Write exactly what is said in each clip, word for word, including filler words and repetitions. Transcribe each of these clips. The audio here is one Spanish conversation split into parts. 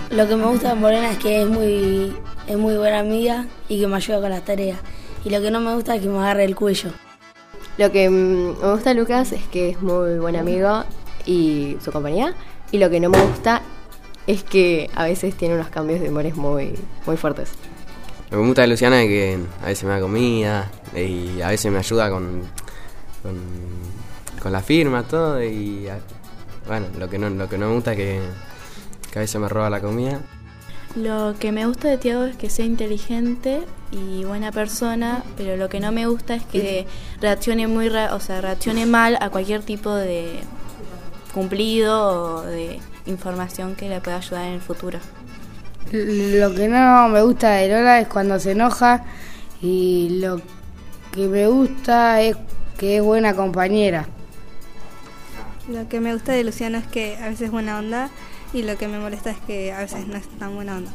Lo que me gusta de Morena es que es muy, es muy buena amiga y que me ayuda con las tareas. Y lo que no me gusta es que me agarre el cuello. Lo que me gusta de Lucas es que es muy buen amigo y su compañía. Y lo que no me gusta es que a veces tiene unos cambios de humores muy, muy fuertes. Lo que me gusta de Luciana es que a veces me da comida y a veces me ayuda con, con, con la firma, todo. Y bueno, lo que no, lo que no me gusta es que, que a veces me roba la comida. Lo que me gusta de Tiago es que sea inteligente y buena persona, pero lo que no me gusta es que reaccione muy, ra- o sea, reaccione mal a cualquier tipo de cumplido o de información que le pueda ayudar en el futuro. Lo que no me gusta de Lola es cuando se enoja y lo que me gusta es que es buena compañera. Lo que me gusta de Luciano es que a veces es buena onda y lo que me molesta es que a veces no es tan buena onda.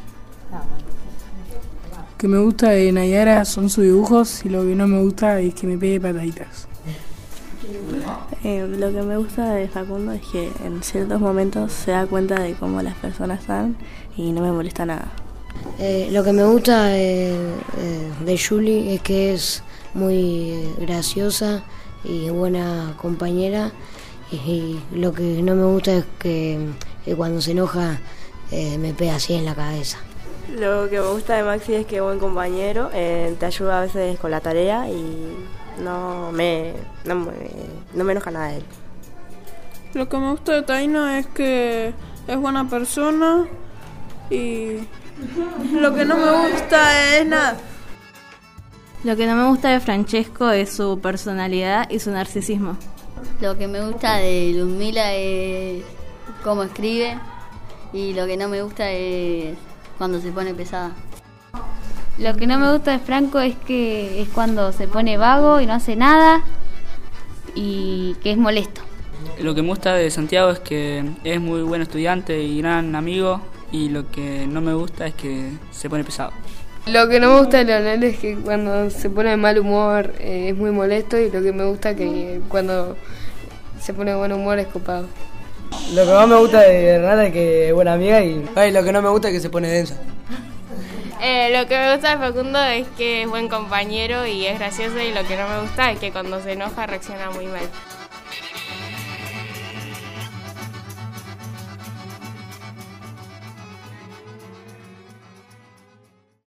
Lo que me gusta de Nayara son sus dibujos y lo que no me gusta es que me pegue pataditas. Eh, lo que me gusta de Facundo es que en ciertos momentos se da cuenta de cómo las personas están y no me molesta nada. Eh, lo que me gusta de, de Julie es que es muy graciosa y buena compañera. Y lo que no me gusta es que, que cuando se enoja eh, me pega así en la cabeza. Lo que me gusta de Maxi es que es buen compañero, eh, te ayuda a veces con la tarea y no me, no me, no me enoja nada de él. Lo que me gusta de Taina es que es buena persona y lo que no me gusta es nada. Lo que no me gusta de Francesco es su personalidad y su narcisismo. Lo que me gusta de Ludmila es cómo escribe y lo que no me gusta es cuando se pone pesada. Lo que no me gusta de Franco es que es cuando se pone vago y no hace nada y que es molesto. Lo que me gusta de Santiago es que es muy buen estudiante y gran amigo, y lo que no me gusta es que se pone pesado. Lo que no me gusta de Leonel es que cuando se pone de mal humor eh, es muy molesto, y lo que me gusta es que cuando se pone de buen humor es copado. Lo que más me gusta de Renata es que es buena amiga y ay, lo que no me gusta es que se pone densa. Eh, lo que me gusta de Facundo es que es buen compañero y es gracioso, y lo que no me gusta es que cuando se enoja reacciona muy mal.